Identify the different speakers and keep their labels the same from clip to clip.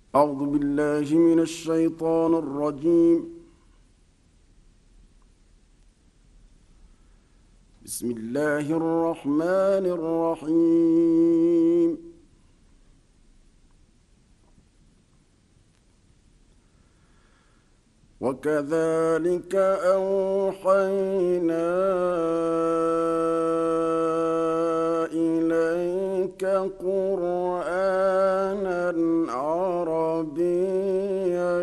Speaker 1: أعوذ بالله من الشيطان الرجيم. بسم الله الرحمن الرحيم. وكذلك أوحينا إليك قرآنا عربيا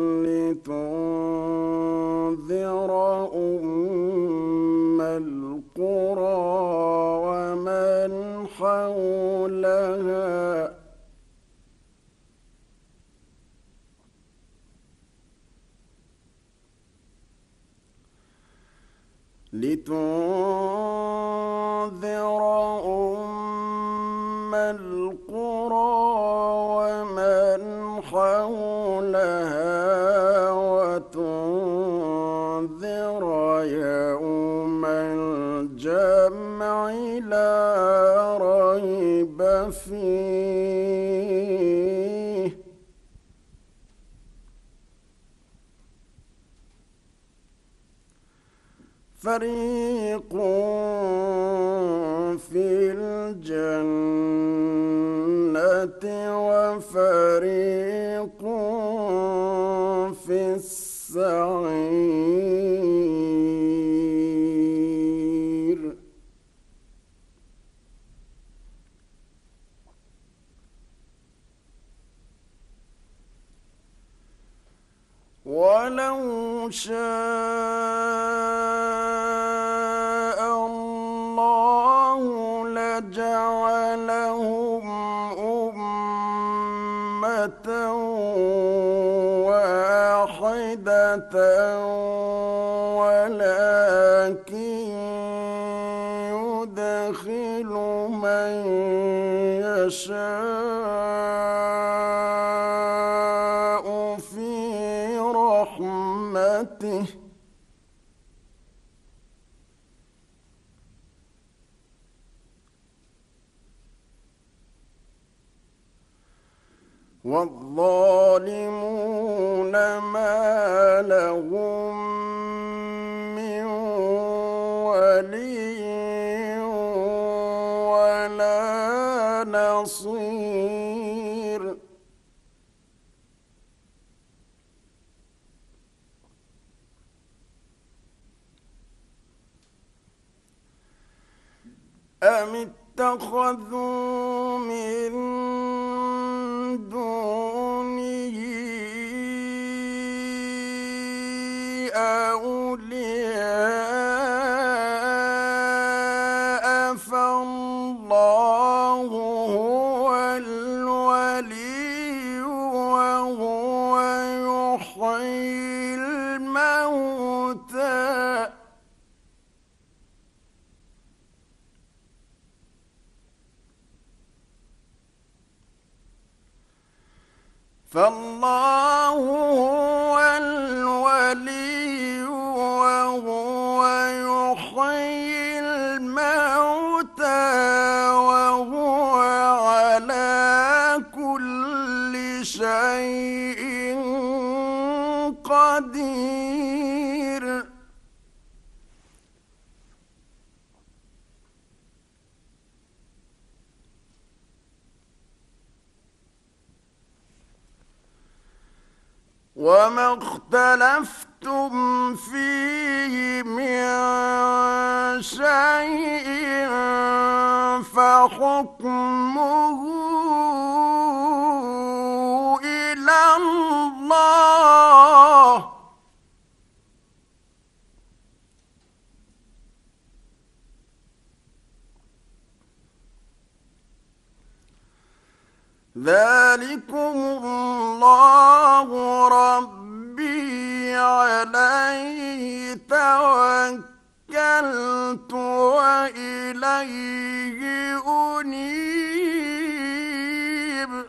Speaker 1: لتنذر القرى ومن حولها وتنذر يوم الجمع لا ريب فيه فريق في الجنة وفريق في السعير. ولو شاء الله لجعلهم أمة واحدة ولكن يدخل من يشاء في رحمته والظالمون ما لهم من ولي ولا نصير. أم اتخذوا من دونه أولياء فالله هو الولي وهو يحيي الموتى فالله هو الولي وهو يحيي الموتى وهو على كل شيء قدير. وما اختلفتم فيه من شيء فحكمه إلى الله ذلكم الله ربي عليه توكلت وإليه أنيب.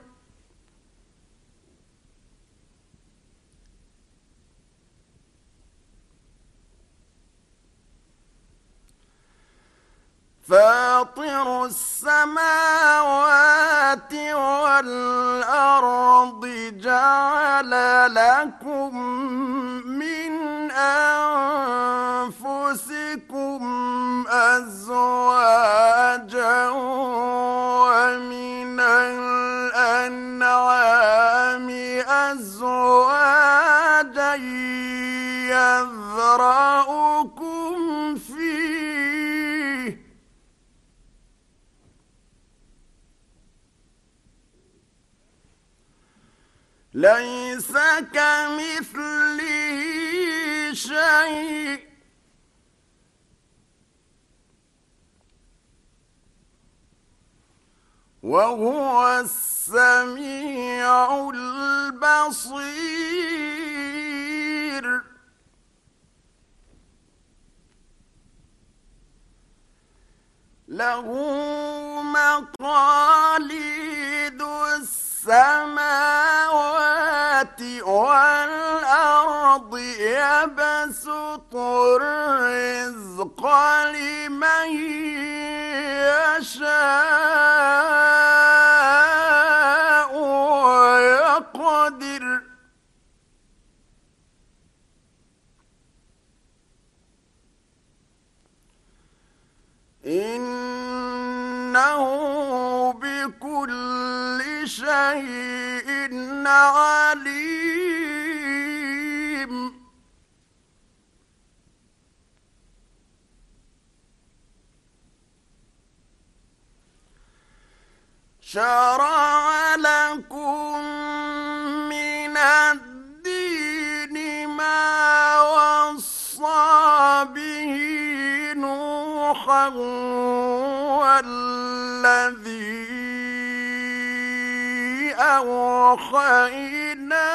Speaker 1: فاطر السماوات والأرض جعل لكم من أنفسكم أزواجا ومن الأنعام أزواجا يذرأكم فيه ليس كمثله شيء وهو السميع البصير له مقاليد السماوات والأرض يبسط الرزق لمن يشاء ويقدر إنه بكل شيء عليم شرع لكم من الدين ما وصى به نوحا والذي أوحينا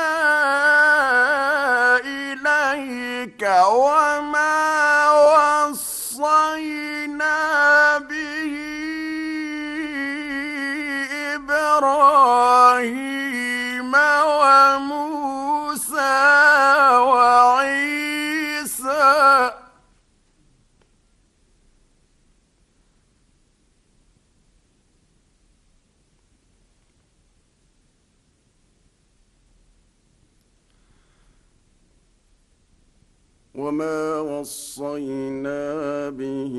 Speaker 1: إليك وما وصينا به إبراهيم وموسى وعيسى وما وصينا به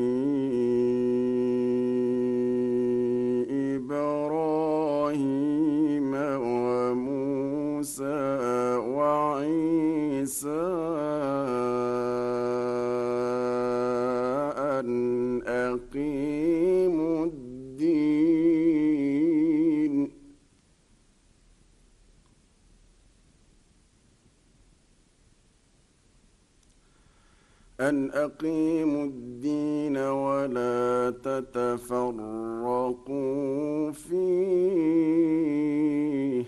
Speaker 1: إبراهيم وموسى وعيسى أن أقيموا الدين ولا تتفرقوا فيه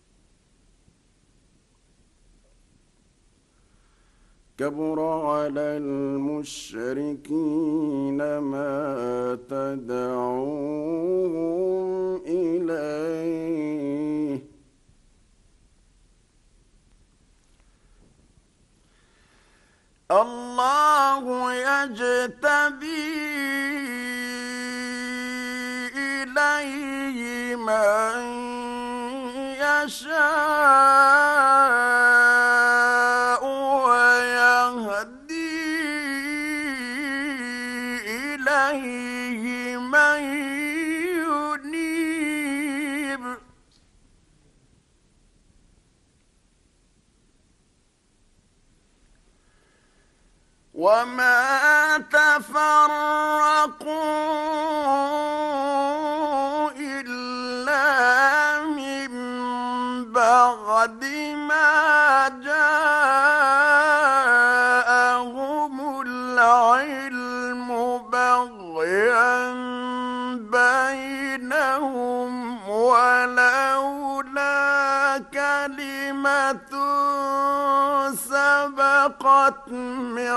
Speaker 1: كبر على المشركين ما تدعوهم إليه الله يجتبي إليه من يشاء ويهدي إليه من ينيب وما تفرقوا إلا من بعد ما جاءهم العلم بغيا بينهم ولولا كلمة سبقت من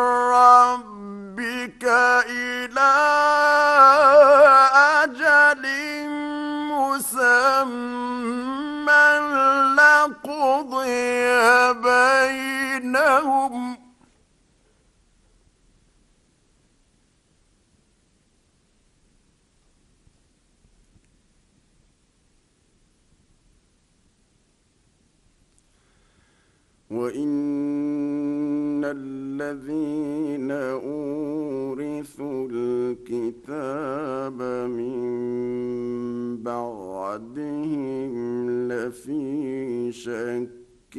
Speaker 1: ربك إلى أجل مسمى لقضي بينهم وإن الذين أورثوا الكتاب من بعدهم لفي شك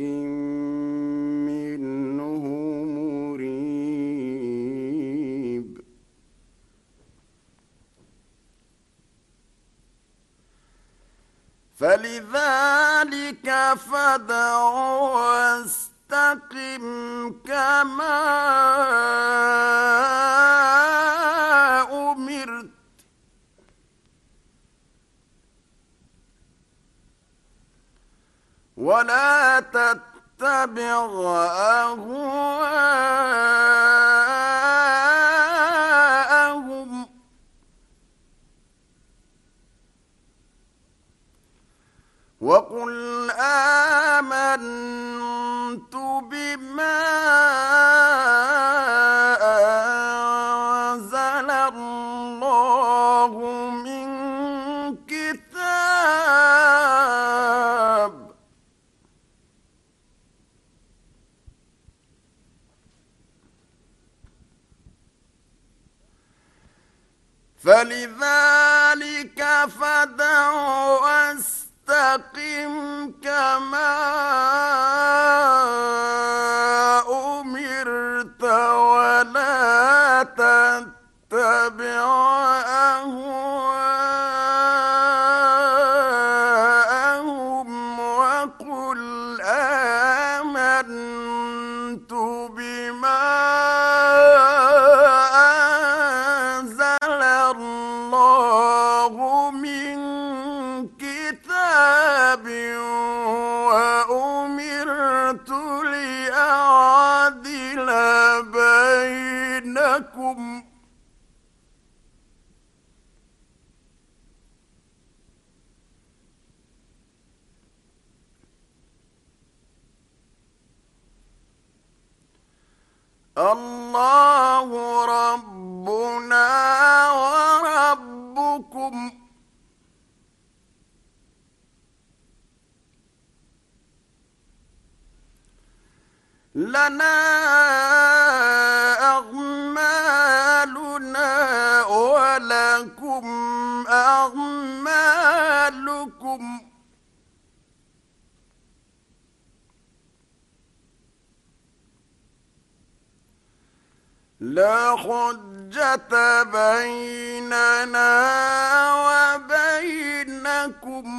Speaker 1: منه مريب فلذلك فادع واستقم كما أمرت ولا تتبع أهواءهم وقل آمنت بما أنزل الله من كتاب فلذلك فادع واستقم كما أمرت ولا تتبع أهواءهم وقل آمنت بما أنزل الله من كتاب وأمرت لأعدل بينكم الله ربنا وربكم لنا أعمالنا ولكم أعمالكم لا حجة بيننا وبينكم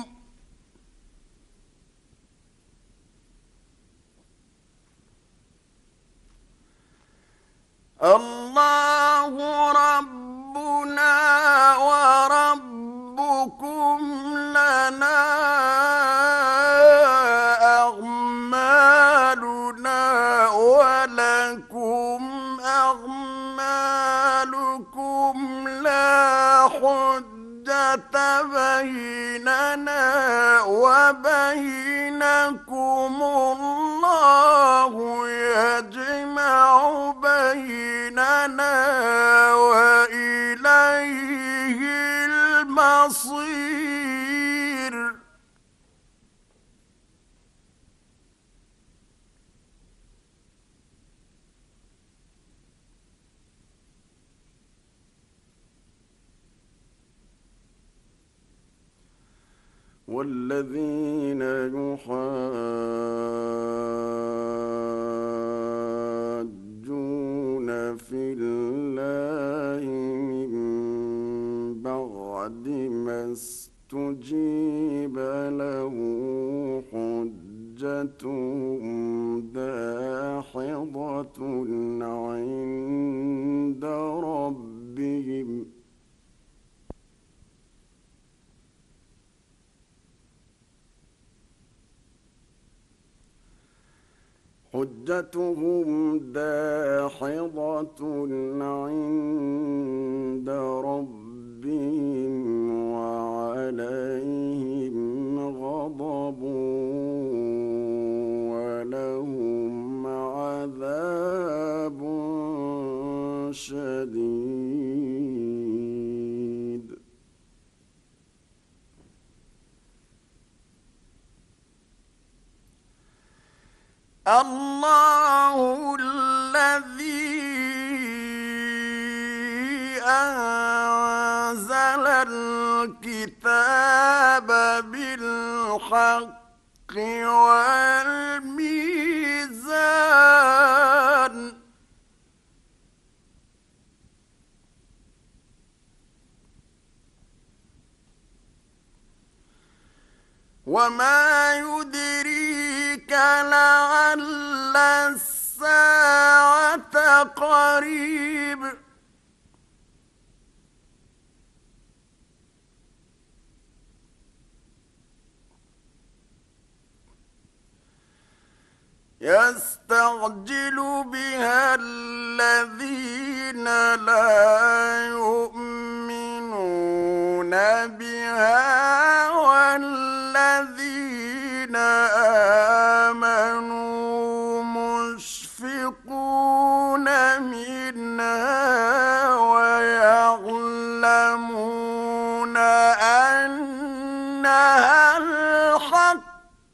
Speaker 1: الله ربنا وربكم لنا أعمالنا ولكم أعمالكم لا حجة بيننا وبينكم الله يجمع بيننا وإليه المصير والذين يحاجون في الله من بعد ما استجيب له حجتهم داحضة عند ربهم عند ربهم وعليهم غضب ولهم عذاب شديد الله الذي أنزل الكتاب بالحق والميزان وما يدريك لعل الساعة قريب يستعجل بها الذين لا يؤمنون بها والذين آمنوا مشفقون منها ويعلمون أنها الحق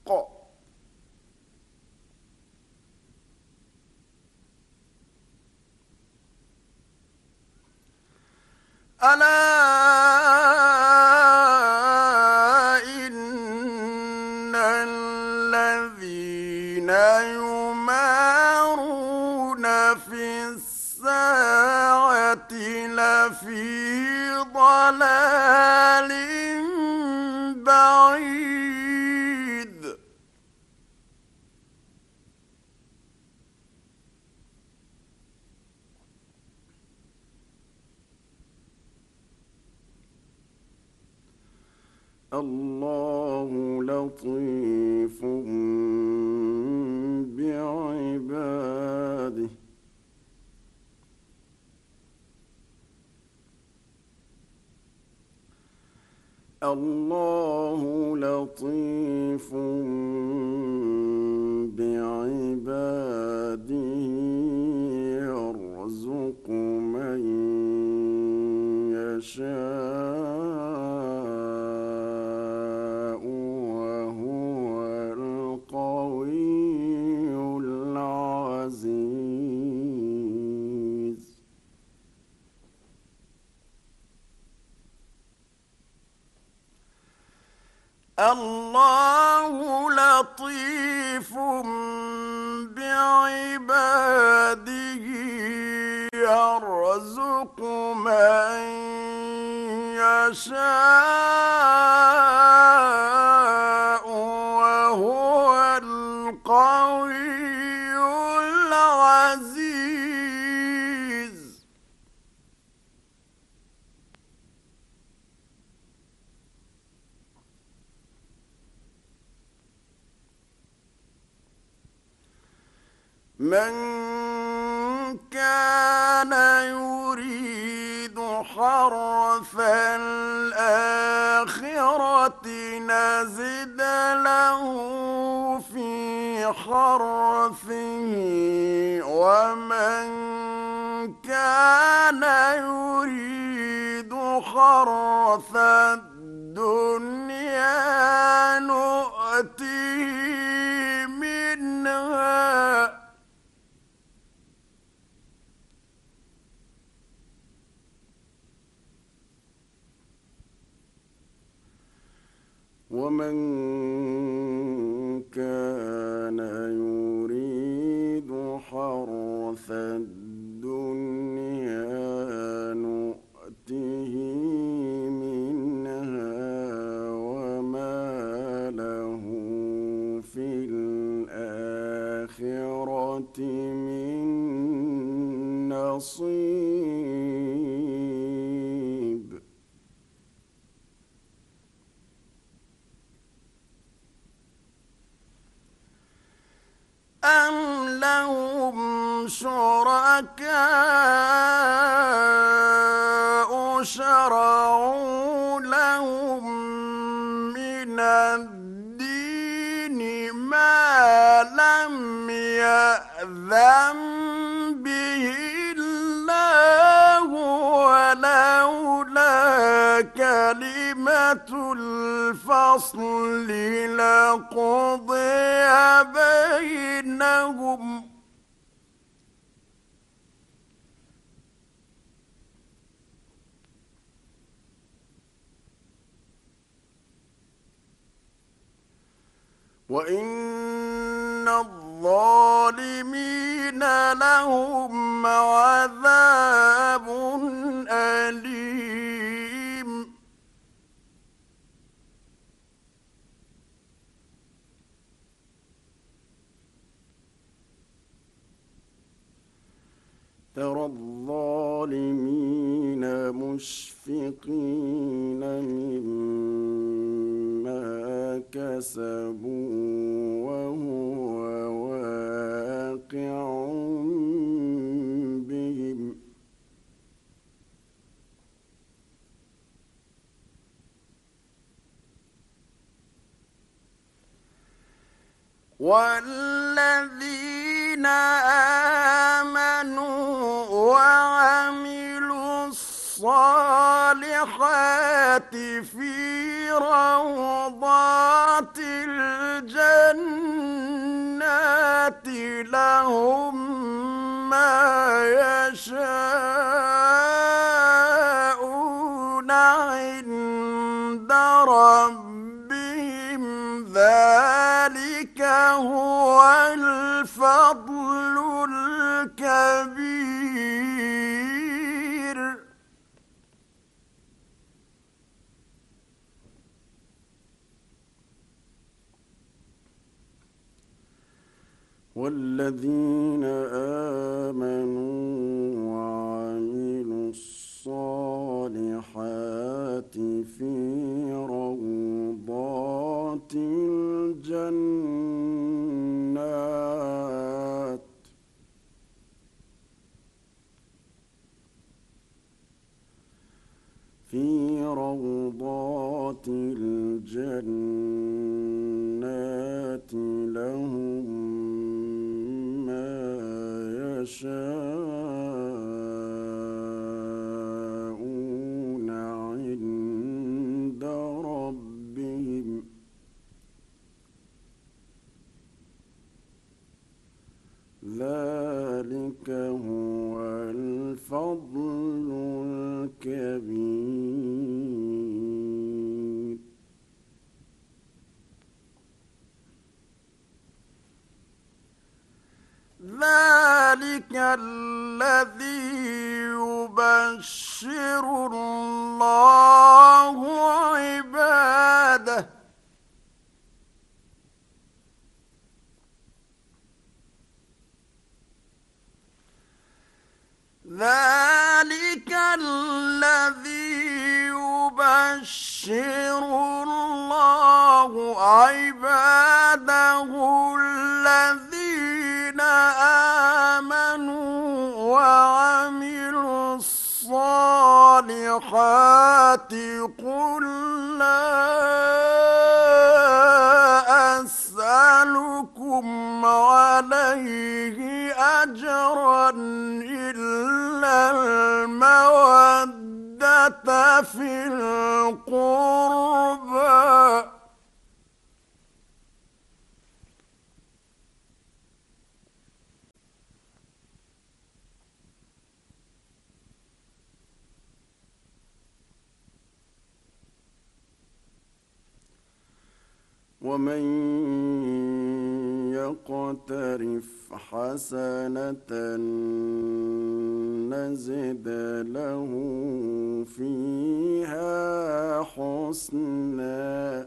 Speaker 1: ألا إن الذين يمارون في الساعة لفي ضلال بعيد الله لطيف بعباده الله لطيف بعباده يرزق من يشاء وهو القوي العزيز الله لطيف بعباده يرزق من يشاء وهو القوي العزيز من كان يريد حرث الآخرة نزد له في حرثه ومن كان يريد حرث الدنيا نؤته منها ومن كان يريد حرث الدنيا نؤته منها وما له في الآخرة من نصيب أم لهم شركاء شرعوا لهم من الدين ما لم يأذن به الله ولولا كلمة الفصل لقضي بينهم لهم وإن الظالمين لهم عذاب أليم ترى الظالمين مشفقين مما كسبوا وهو واقع بهم والذين آمنوا وعملوا الصالحات في روضات الجنات لهم ما يشاءون عند ربهم ذلك هو الفضل الكبير والذين آمنوا وعملوا الصالحات في روضات الجنات لهم ما يشاءون عند ربهم ذلك هو الفضل الكبير ذلك الذي يبشر الله عباده ذلك الذي يبشر الله عباده الذين آمنوا وعملوا الصالحات قل لا أسألكم عليه أجرا إلا المودة في القربى ومن يقترف حسنة نزد له فيها حسنا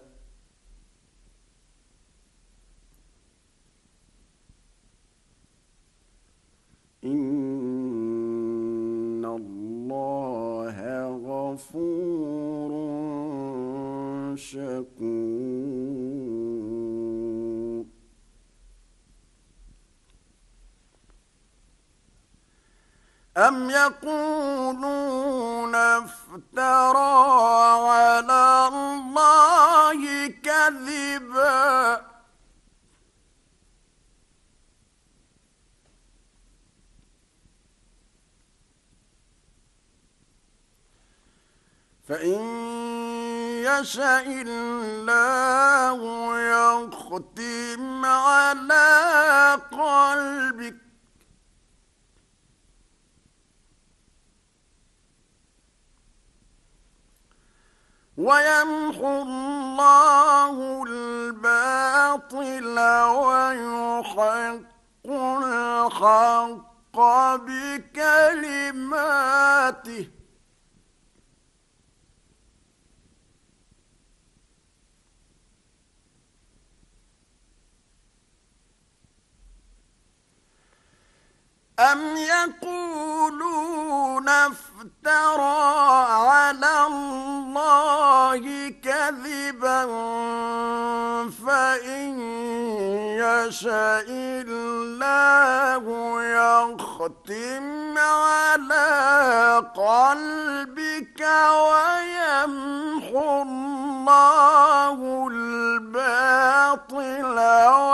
Speaker 1: إن الله غفور شكور أم يقولون افترى على الله كذبا فإن يشأ الله يختم على قلبك ويمحو الله الباطل ويحق الحق بكلماته أم يقولون افترى على الله كذبا فإن يشاء الله يختم على قلبك ويمحو الله الباطل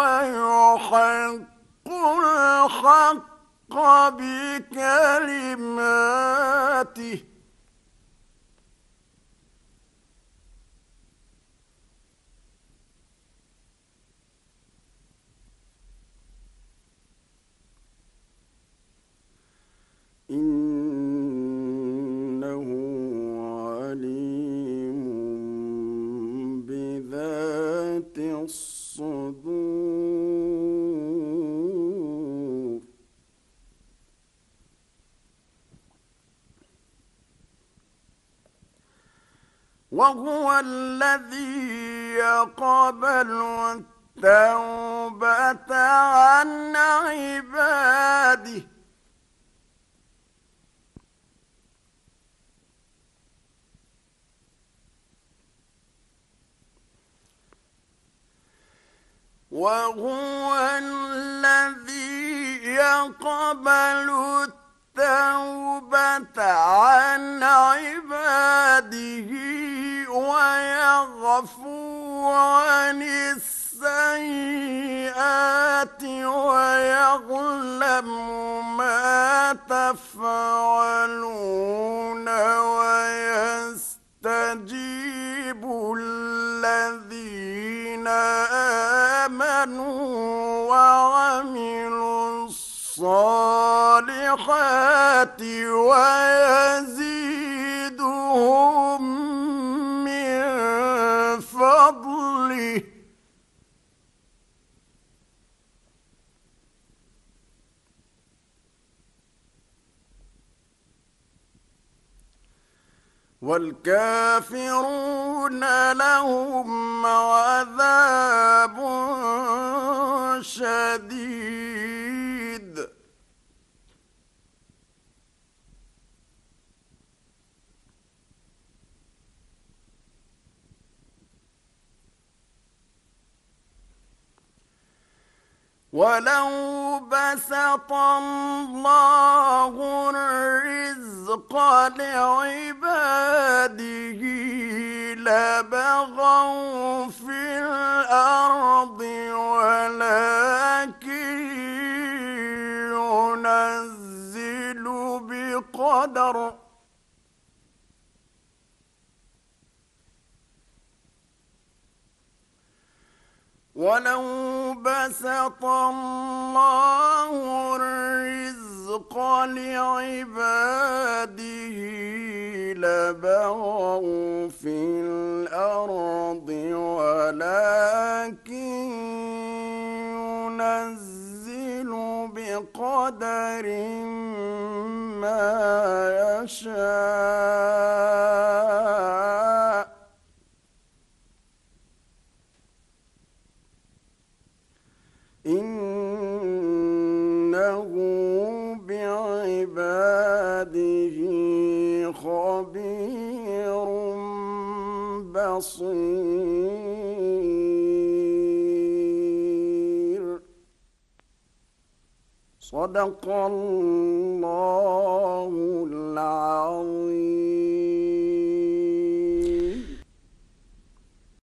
Speaker 1: ويحق الحق بكلماته إنه عليم بذات الصدور وهو الذي يقبل التوبة عن عباده وهو الذي يقبل التوبة عن عباده ويغفو عن السيئات ويعلم ما تفعلون ويستجيب الذين آمنوا وعملوا الصالحات ويزيدهم من فضله والكافرون لهم عذاب شديد ولو بسط الله الرزق لعباده لبغوا في الأرض ولكن ينزل بقدر ولو بسط الله الرزق لعباده لبغوا في الأرض ولكن ينزل بقدر ما يشاء إنه بعباده خبير بصير صدق الله العظيم.